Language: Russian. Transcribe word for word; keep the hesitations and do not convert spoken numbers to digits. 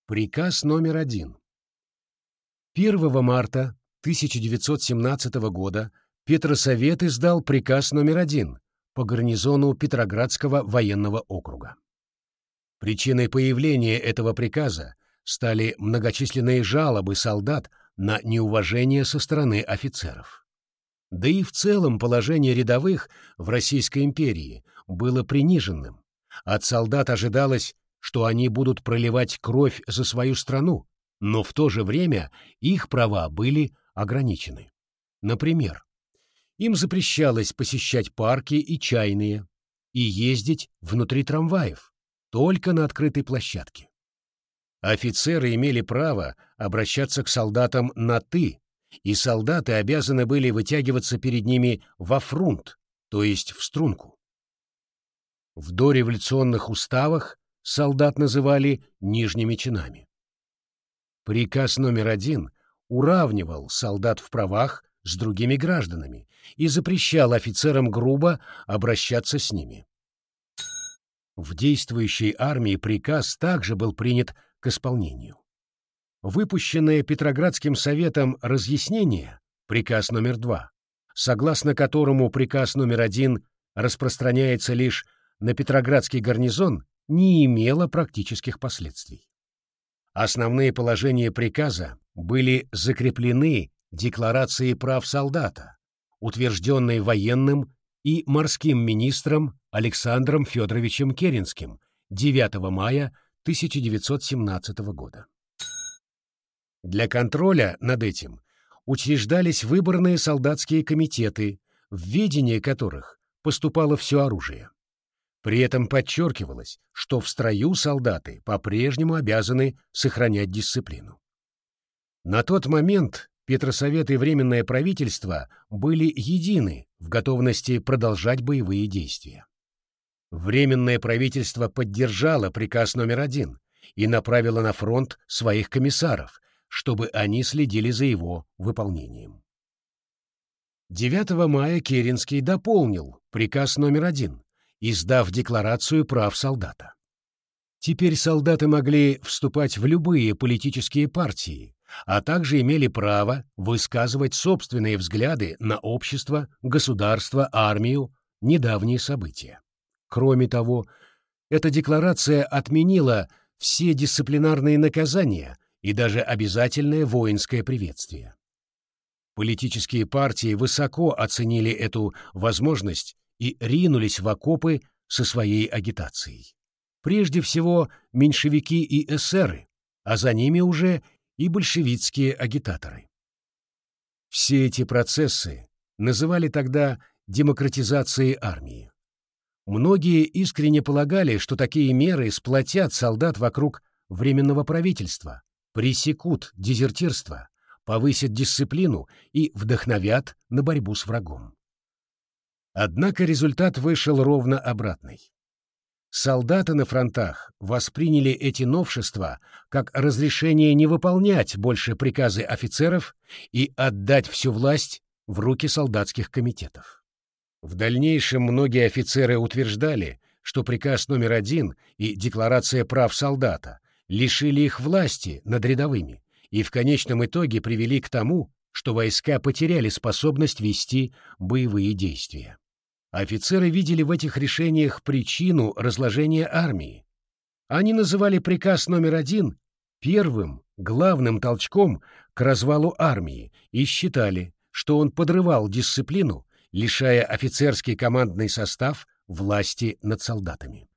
Приказ номер один. первого марта тысяча девятьсот семнадцатого года Петросовет издал приказ номер один по гарнизону Петроградского военного округа. Причиной появления этого приказа стали многочисленные жалобы солдат на неуважение со стороны офицеров. Да и в целом положение рядовых в Российской империи было приниженным. От солдат ожидалось, что они будут проливать кровь за свою страну, но в то же время их права были ограничены. Например, им запрещалось посещать парки и чайные и ездить внутри трамваев, только на открытой площадке. Офицеры имели право обращаться к солдатам на «ты», и солдаты обязаны были вытягиваться перед ними во фрунт, то есть в струнку. В дореволюционных уставах солдат называли нижними чинами. Приказ номер один уравнивал солдат в правах с другими гражданами и запрещал офицерам грубо обращаться с ними. В действующей армии приказ также был принят к исполнению. Выпущенное Петроградским советом разъяснение, приказ номер два, согласно которому приказ номер один распространяется лишь на Петроградский гарнизон, не имело практических последствий. Основные положения приказа были закреплены Декларацией прав солдата, утвержденной военным и морским министром Александром Федоровичем Керенским девятого мая тысяча девятьсот семнадцатого года. Для контроля над этим учреждались выборные солдатские комитеты, в ведение которых поступало все оружие. При этом подчеркивалось, что в строю солдаты по-прежнему обязаны сохранять дисциплину. На тот момент Петросовет и Временное правительство были едины в готовности продолжать боевые действия. Временное правительство поддержало приказ номер один и направило на фронт своих комиссаров, чтобы они следили за его выполнением. девятого мая Керенский дополнил приказ номер один, издав Декларацию прав солдата. Теперь солдаты могли вступать в любые политические партии, а также имели право высказывать собственные взгляды на общество, государство, армию, недавние события. Кроме того, эта декларация отменила все дисциплинарные наказания и даже обязательное воинское приветствие. Политические партии высоко оценили эту возможность и ринулись в окопы со своей агитацией. Прежде всего меньшевики и эсеры, а за ними уже и большевистские агитаторы. Все эти процессы называли тогда демократизацией армии. Многие искренне полагали, что такие меры сплотят солдат вокруг Временного правительства, пресекут дезертирство, повысят дисциплину и вдохновят на борьбу с врагом. Однако результат вышел ровно обратный. Солдаты на фронтах восприняли эти новшества как разрешение не выполнять больше приказы офицеров и отдать всю власть в руки солдатских комитетов. В дальнейшем многие офицеры утверждали, что приказ номер один и Декларация прав солдата лишили их власти над рядовыми и в конечном итоге привели к тому, что войска потеряли способность вести боевые действия. Офицеры видели в этих решениях причину разложения армии. Они называли приказ номер один первым, главным толчком к развалу армии и считали, что он подрывал дисциплину, лишая офицерский командный состав власти над солдатами.